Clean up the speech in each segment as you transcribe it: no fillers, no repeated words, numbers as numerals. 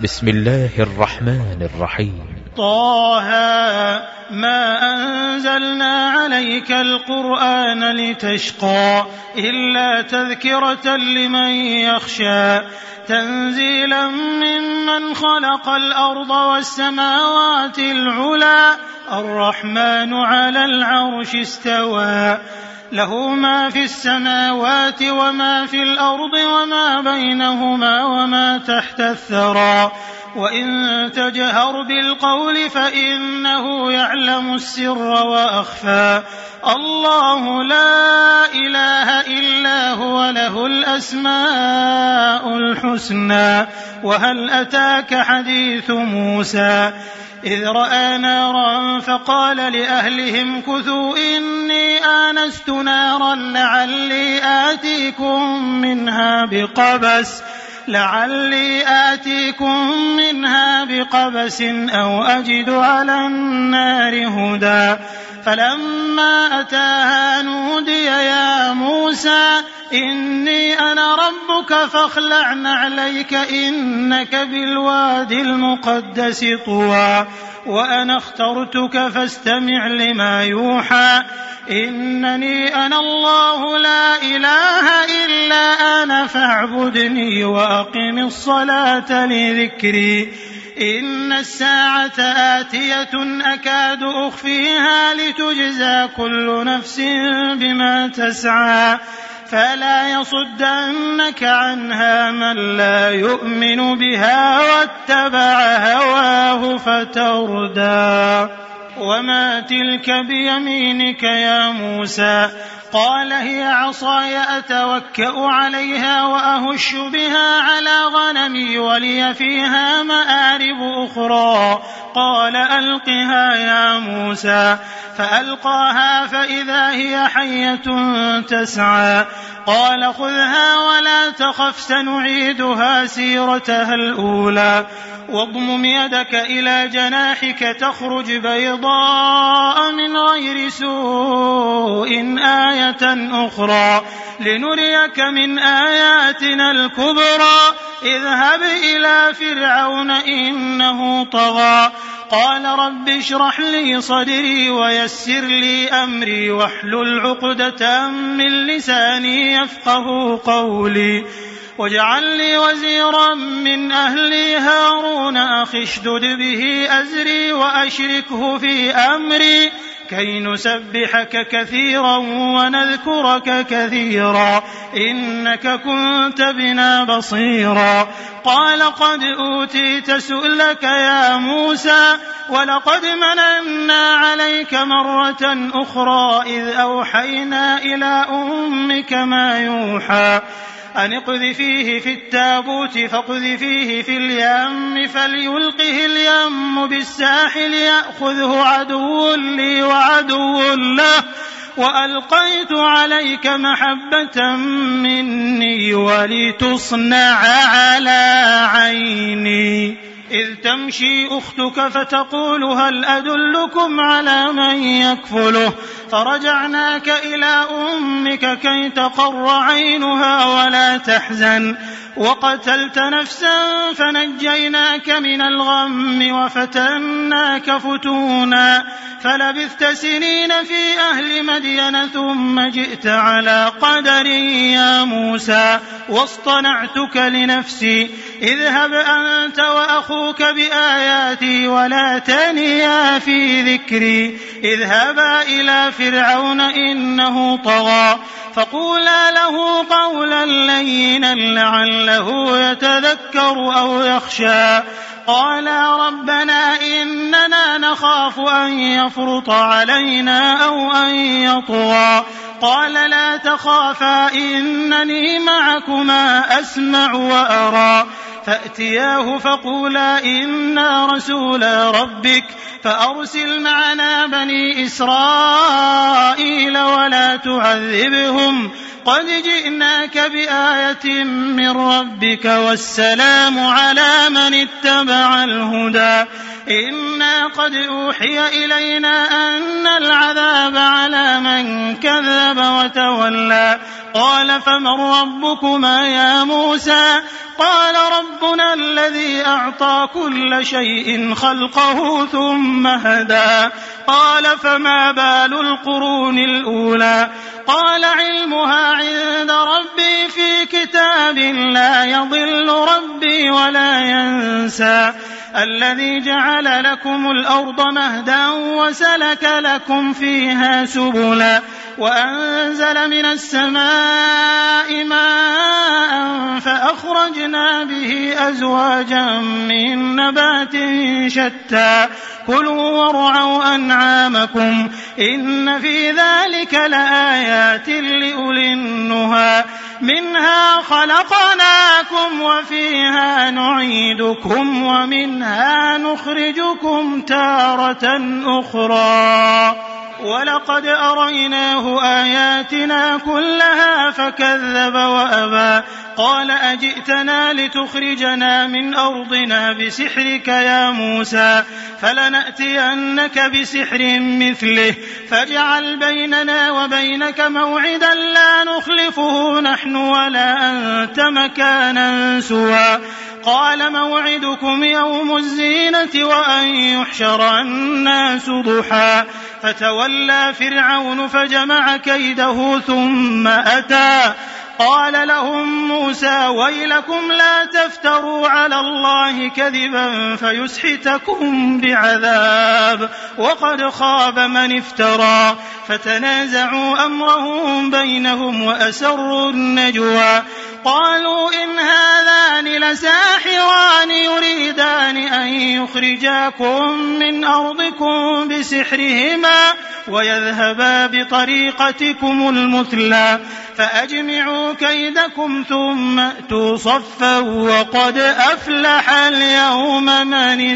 بسم الله الرحمن الرحيم. طه ما أنزلنا عليك القرآن لتشقى إلا تذكرة لمن يخشى تنزيلا ممن خلق الأرض والسماوات العلى الرحمن على العرش استوى له ما في السماوات وما في الأرض وما بينهما وما تحت الثرى وإن تجهر بالقول فإنه يعلم السر وأخفى الله لا إله إلا هو له الأسماء الحسنى وهل أتاك حديث موسى إذ رأى نارا فقال لأهلهم كثوا إني آنست نارا لعلي آتيكم منها بقبس أو أجد على النار هدى فلما أتاها نودي يا موسى إني أنا ربك فاخلع نعليك إنك بالوادي المقدس طوى وأنا اخترتك فاستمع لما يوحى إنني أنا الله لا إله إلا أنا فاعبدني وأقم الصلاة لذكري إن الساعة آتية أكاد أخفيها لتجزى كل نفس بما تسعى فلا يصدنك عنها من لا يؤمن بها واتبع هواه فتردى وما تلك بيمينك يا موسى قال هي عصاي أتوكأ عليها وأهش بها على غنمي ولي فيها مآرب أخرى قال ألقها يا موسى فألقاها فإذا هي حية تسعى قال خذها ولا تخف سنعيدها سيرتها الأولى واضمم يدك إلى جناحك تخرج بيضاء من غير سوء آية أخرى لنريك من آياتنا الكبرى اذهب إلى فرعون إنه طغى قال رب اشرح لي صدري ويسر لي أمري واحلل عقدة من لساني يفقه قولي واجعل لي وزيرا من أهلي هارون أخي اشدد به أزري وأشركه في أمري كي نسبحك كثيرا ونذكرك كثيرا إنك كنت بنا بصيرا قال قد أوتيت سؤلك يا موسى ولقد مننا عليك مرة أخرى إذ أوحينا إلى أمك ما يوحى أن اقذفيه في التابوت فاقذفيه في اليم فليلقه اليم بالساحل يأخذه عدو لي وعدو له وألقيت عليك محبة مني ولتصنع على عيني إذ تمشي أختك فتقول هل أدلكم على من يكفله فرجعناك إلى أمك كي تقر عينها ولا تحزن وقتلت نفسا فنجيناك من الغم وفتناك فتونا فلبثت سنين في أهل مدين ثم جئت على قدر يا موسى واصطنعتك لنفسي اذهب أنت وأخوك بآياتي ولا تنيا في ذكري اذهبا إلى فرعون إنه طغى فقولا له قولا لينا لعله يتذكر أو يخشى قالا ربنا إننا نخاف أن يفرط علينا أو أن يطغى قال لا تخافا إنني معكما أسمع وأرى فأتياه فقولا إنا رسولا ربك فأرسل معنا بني إسرائيل ولا تعذبهم قد جئناك بآية من ربك والسلام على من اتبع الهدى إنا قد أوحي إلينا أن العذاب على من كذب وتولى قال فمن ربكما يا موسى قال ربنا الذي أعطى كل شيء خلقه ثم هدى قال فما بال القرون الأولى قال علمها عند ربي في كتاب لا يضل ربي ولا ينسى الذي جعل لكم الأرض مهدا وسلك لكم فيها سبلا وأنزل من السماء ماء فأخرجنا به أزواجا من نبات شتى كلوا وارعوا أنعامكم إن في ذلك لآيات لأولي النهى منها خلقناكم وفيها نعيدكم ومنها نخرجكم تارة أخرى ولقد أريناه آياتنا كلها فكذب وأبى قال أجئتنا لتخرجنا من أرضنا بسحرك يا موسى فلنأتينك بسحر مثله فاجعل بيننا وبينك موعدا لا نخلفه نحن ولا أنت مكانا سوى قال موعدكم يوم الزينة وأن يحشر الناس ضحى فتولى فرعون فجمع كيده ثم أتى قال لهم موسى ويلكم لا تفتروا على الله كذبا فيسحتكم بعذاب وقد خاب من افترى فتنازعوا أمرهم بينهم وأسروا النجوى قالوا إن هذان لساحران يريدان أن يخرجاكم من أرضكم بسحرهما ويذهبا بطريقتكم المثلى فأجمعوا كيدكم ثم أتوا صفا وقد أفلح اليوم من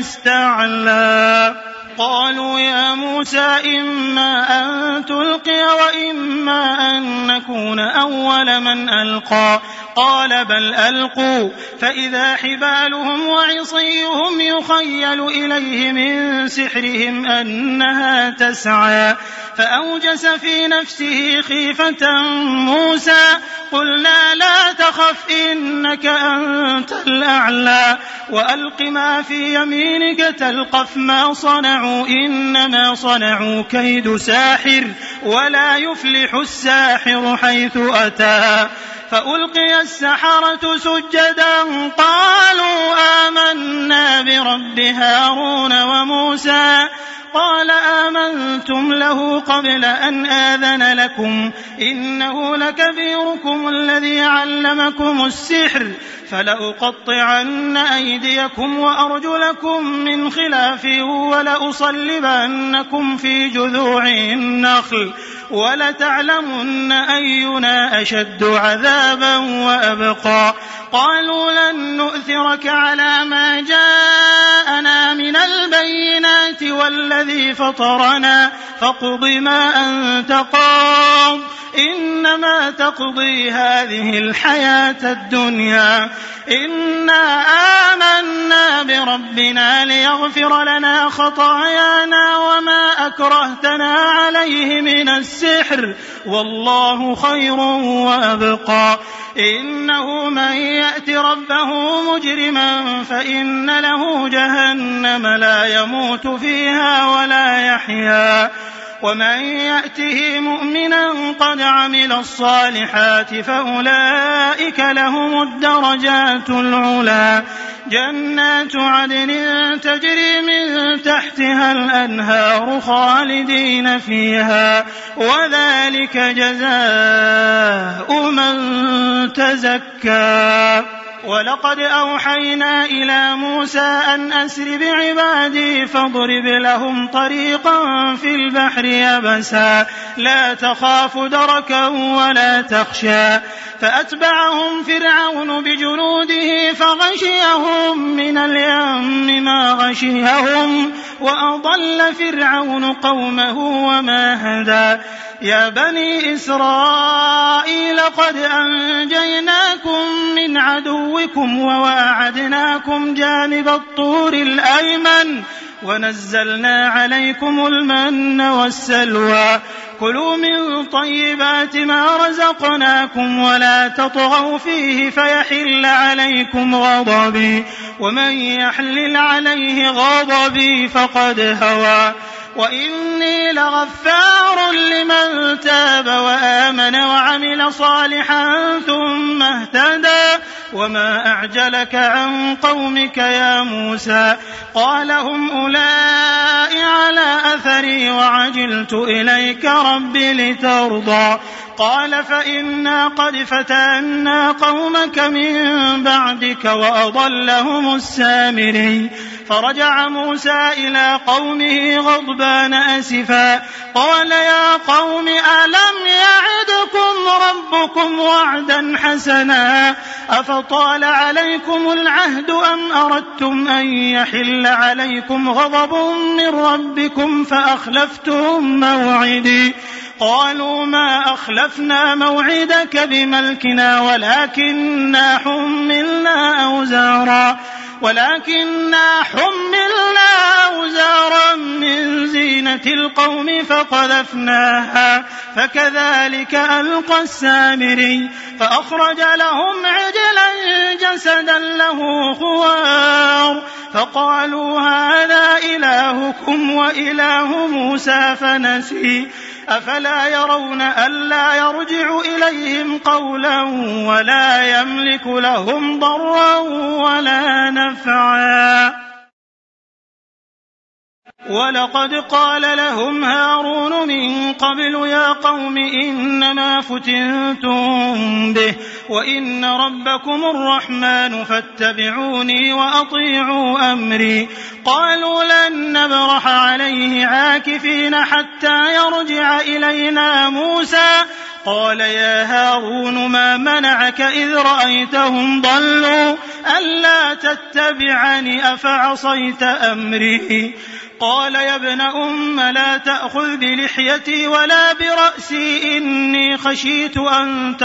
استعلى قالوا يا موسى إما أن تلقي وإما أن نكون أول من ألقى قال بل ألقوا فإذا حبالهم وعصيهم يخيل إليه من سحرهم أنها تسعى فأوجس في نفسه خيفة موسى قلنا لا تخف إنك أنت الأعلى وألق ما في يمينك تلقف ما صنعوا إنما صنعوا كيد ساحر ولا يفلح الساحر حيث أتى فألقي السحرة سجدا قالوا آمنا برب هارون وموسى قال آمنتم له قبل أن آذن لكم إنه لكبيركم الذي علمكم السحر فلأقطعن أيديكم وأرجلكم من خلاف ولأصلبنكم في جذوع النخل ولتعلمن أينا أشد عذابا وأبقى قالوا لن نؤثرك على ما جاءنا من البينات والذي فطرنا فاقض ما أنت قاض إنما تقضي هذه الحياة الدنيا إنا آمنا بربنا ليغفر لنا خطايانا وما أكرهتنا عليه من السحر والله خير وأبقى إنه من يأت ربه مجرما فإن له جهنم لا يموت فيها ولا يحيا ومن يأته مؤمنا قد عمل الصالحات فأولئك لهم الدرجات العلى جنات عدن تجري من تحتها الأنهار خالدين فيها وذلك جزاء من تزكى ولقد أوحينا إلى موسى أن أسر بعبادي فاضرب لهم طريقا في البحر يبسا لا تخاف دركا ولا تخشى فأتبعهم فرعون بجنوده فغشيهم من اليم ما غشيهم وأضل فرعون قومه وما هدى يا بني إسرائيل قد أنجيناكم من عدوكم وواعدناكم جانب الطور الأيمن ونزلنا عليكم المن والسلوى كلوا من طيبات ما رزقناكم ولا تطغوا فيه فيحل عليكم غضبي ومن يحلل عليه غضبي فقد هوى وإني لغفار لمن تاب وآمن وعمل صالحا ثم اهتدى وما أعجلك عن قومك يا موسى قال هم أولئك على أثري وعجلت إليك رب لترضى قال فإنا قد فتنا قومك من بعدك وأضلهم السامري فرجع موسى إلى قومه غضبان أسفا قال يا قوم ألم يعدكم ربكم وعدا حسنا أفطال عليكم العهد أم أردتم أن يحل عليكم غضب من ربكم فأخلفتم موعدي قالوا ما أخلفنا موعدك بملكنا ولكننا حملنا أوزارا من زينة القوم فقذفناها فكذلك ألقى السامري فأخرج لهم عجلا جسدا له خوار فقالوا هذا إلهكم وإله موسى فنسي أفلا يرون ألا يرجع إليهم قولا ولا يملك لهم ضرا ولا نفعا ولقد قال لهم هارون من قبل يا قوم إنما فتنتم به وإن ربكم الرحمن فاتبعوني وأطيعوا أمري قالوا لن نبرح عليه عاكفين حتى يرجع إلينا موسى قال يا هارون ما منعك إذ رأيتهم ضلوا ألا تتبعني أفعصيت أمري قال يا ابن أم لا تأخذ بلحيتي ولا برأسي إني خشيت أن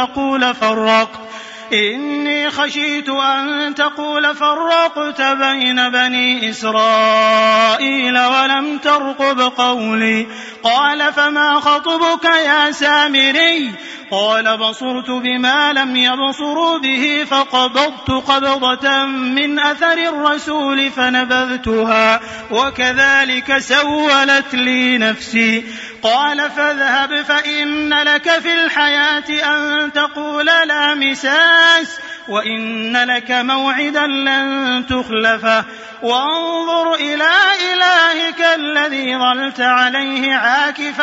تقول فرقت بين بني إسرائيل ولم ترقب قولي قال فما خطبك يا سامري قال بصرت بما لم يبصروا به فقبضت قبضة من أثر الرسول فنبذتها وكذلك سولت لي نفسي قال فاذهب فإن لك في الحياة أن تقول لا مساس وإن لك موعدا لن تخلفه وانظر إلى إلهك الذي ظلت عليه عاكفا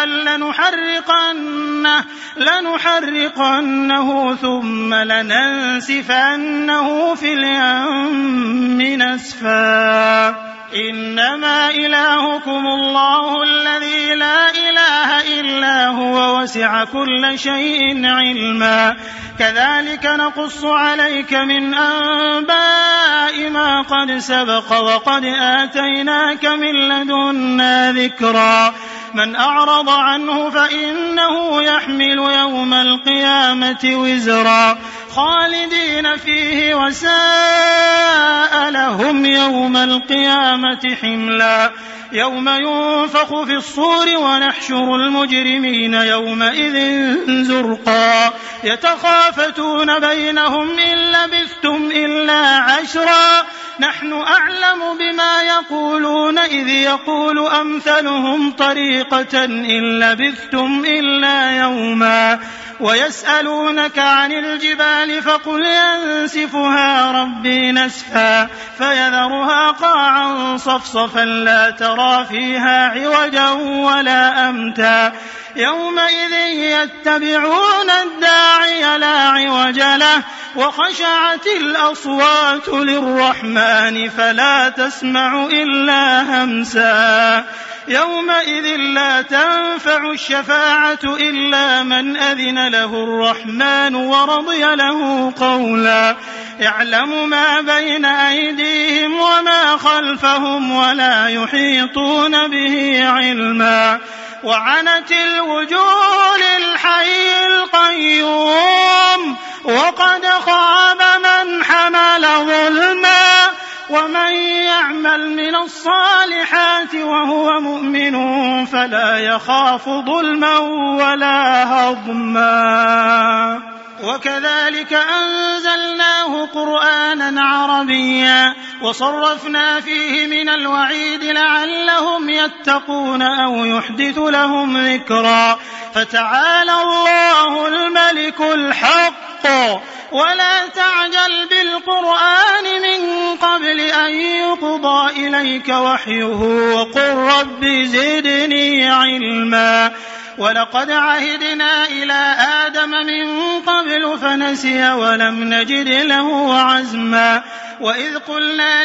لنحرقنه ثم لننسفنه في اليم نسفا إنما إلهكم الله الذي لا إله إلا هو وسع كل شيء علما كذلك نقص عليك من أنباء ما قد سبق وقد آتيناك من لدنا ذكرا من أعرض عنه فإنه يحمل يوم القيامة وزرا خالدين فيه وساء لهم يوم القيامة حملا يوم ينفخ في الصور ونحشر المجرمين يومئذ زرقا يتخافتون بينهم إن لبثتم إلا عشرا نحن أعلم بما يقولون إذ يقول أمثلهم طريقة إن لبثتم إلا يوما ويسألونك عن الجبال فقل ينسفها ربي نسفا فيذرها قاعا صفصفا لا ترى فيها عوجا ولا أمتا يومئذ يتبعون الداعي لا عوج له وخشعت الأصوات للرحمن فلا تسمع إلا همسا يومئذ لا تنفع الشفاعة إلا من أذن له الرحمن ورضي له قولا يعلم ما بين أيديهم وما خلفهم ولا يحيطون به علما وعنت الوجوه للحي القيوم وقد خاب من حمل ظلما ومن يعمل من الصالحات وهو مؤمن فلا يخاف ظلما ولا هضما. وكذلك أنزلناه قرآنا عربيا وصرفنا فيه من الوعيد لعلهم يتقون أو يحدث لهم ذكرا. فتعالى الله الملك الحق ولا تعجل بالقرآن من قبل أن يقضى إليك وحيه وقل رب زدني علما. ولقد عهدنا إلى آدم من قبل فنسي ولم نجد له عزما. وإذ قلنا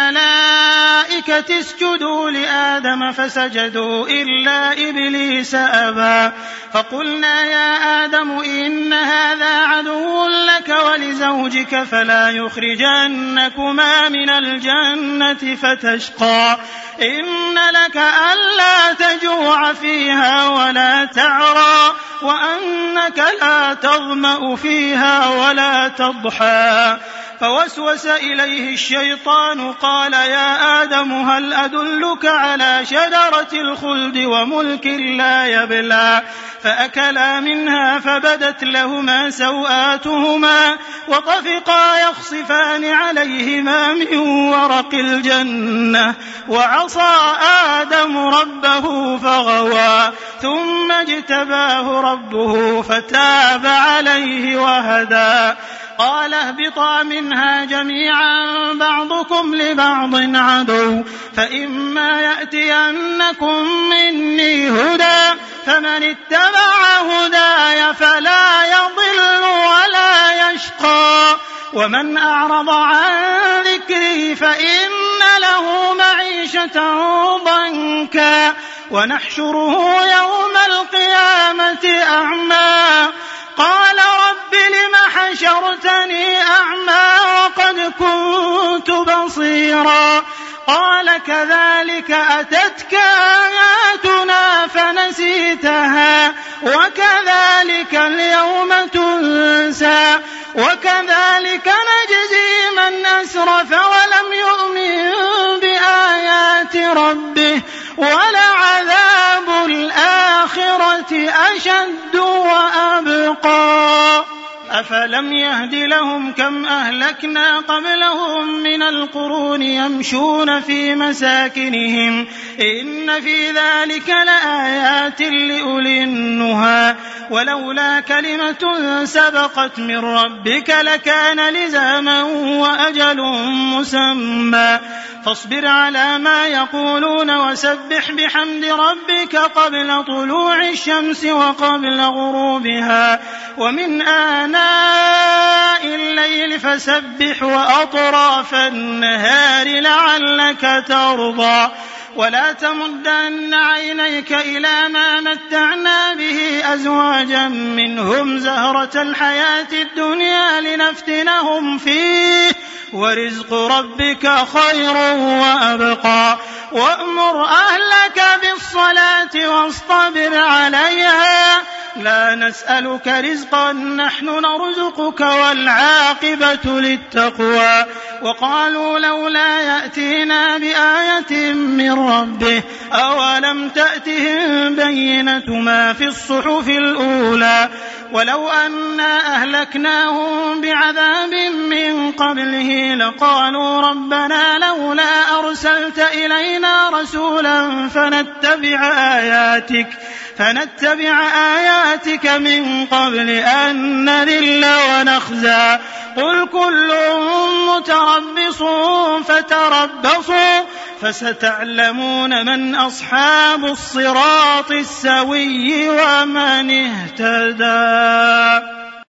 للملائكة اسجدوا لآدم فسجدوا إلا إبليس أبى. فقلنا يا آدم إن هذا عدو لك ولزوجك فلا يخرجنكما من الجنة فتشقى. إن لك ألا تجوع فيها ولا تعرى وأنك لا تظمأ فيها ولا تضحى. فوسوس إليه الشيطان قال يا آدم هل أدلك على شجرة الخلد وملك لا يبلى. فأكلا منها فبدت لهما سوآتهما وطفقا يخصفان عليهما من ورق الجنة. وعصى آدم ربه فغوى ثم اجتباه ربه فتاب عليه وهدى. قال اهبطا منها جميعا بعضكم لبعض عدو فإما يأتينكم مني هدى فمن اتبع هداي فلا يضل ولا يشقى. ومن أعرض عن ذكري فإن له معيشة ضنكا ونحشره يوم القيامة أعمى. قال رب لم حشرتني أعمى وقد كنت بصيرا. قال كذلك أتتك آياتنا فنسيتها وكذلك اليوم تنسى. وكذلك نجزي من أسرف ولم يؤمن بآيات ربه ولعذاب الآخرة أشد وأبقى. أفلم يهد لهم كم أهلكنا قبلهم من القرون يمشون في مساكنهم إن في ذلك لآيات لأولي النهى. ولولا كلمة سبقت من ربك لكان لزاما وأجل مسمى. فاصبر على ما يقولون وسبح بحمد ربك قبل طلوع الشمس وقبل غروبها ومن آناء الليل فسبح وأطراف النهار لعلك ترضى. ولا تمدن عينيك إلى ما متعنا به أزواجا منهم زهرة الحياة الدنيا لنفتنهم فيه ورزق ربك خير وأبقى. وأمر أهلك بالصلاة واصطبر عليها لا نسألك رزقا نحن نرزقك والعاقبة للتقوى. وقالوا لولا يأتينا بآية من ربه أولم تأتهم بينة ما في الصحف الأولى. ولو أنا أهلكناهم بعذاب من قبله لقالوا ربنا لولا أرسلت إلينا رسولا فنتبع آياتك من قبل أن نذل ونخزى. قل كل متربص فتربصوا فستعلمون من أصحاب الصراط السوي ومن اهتدى.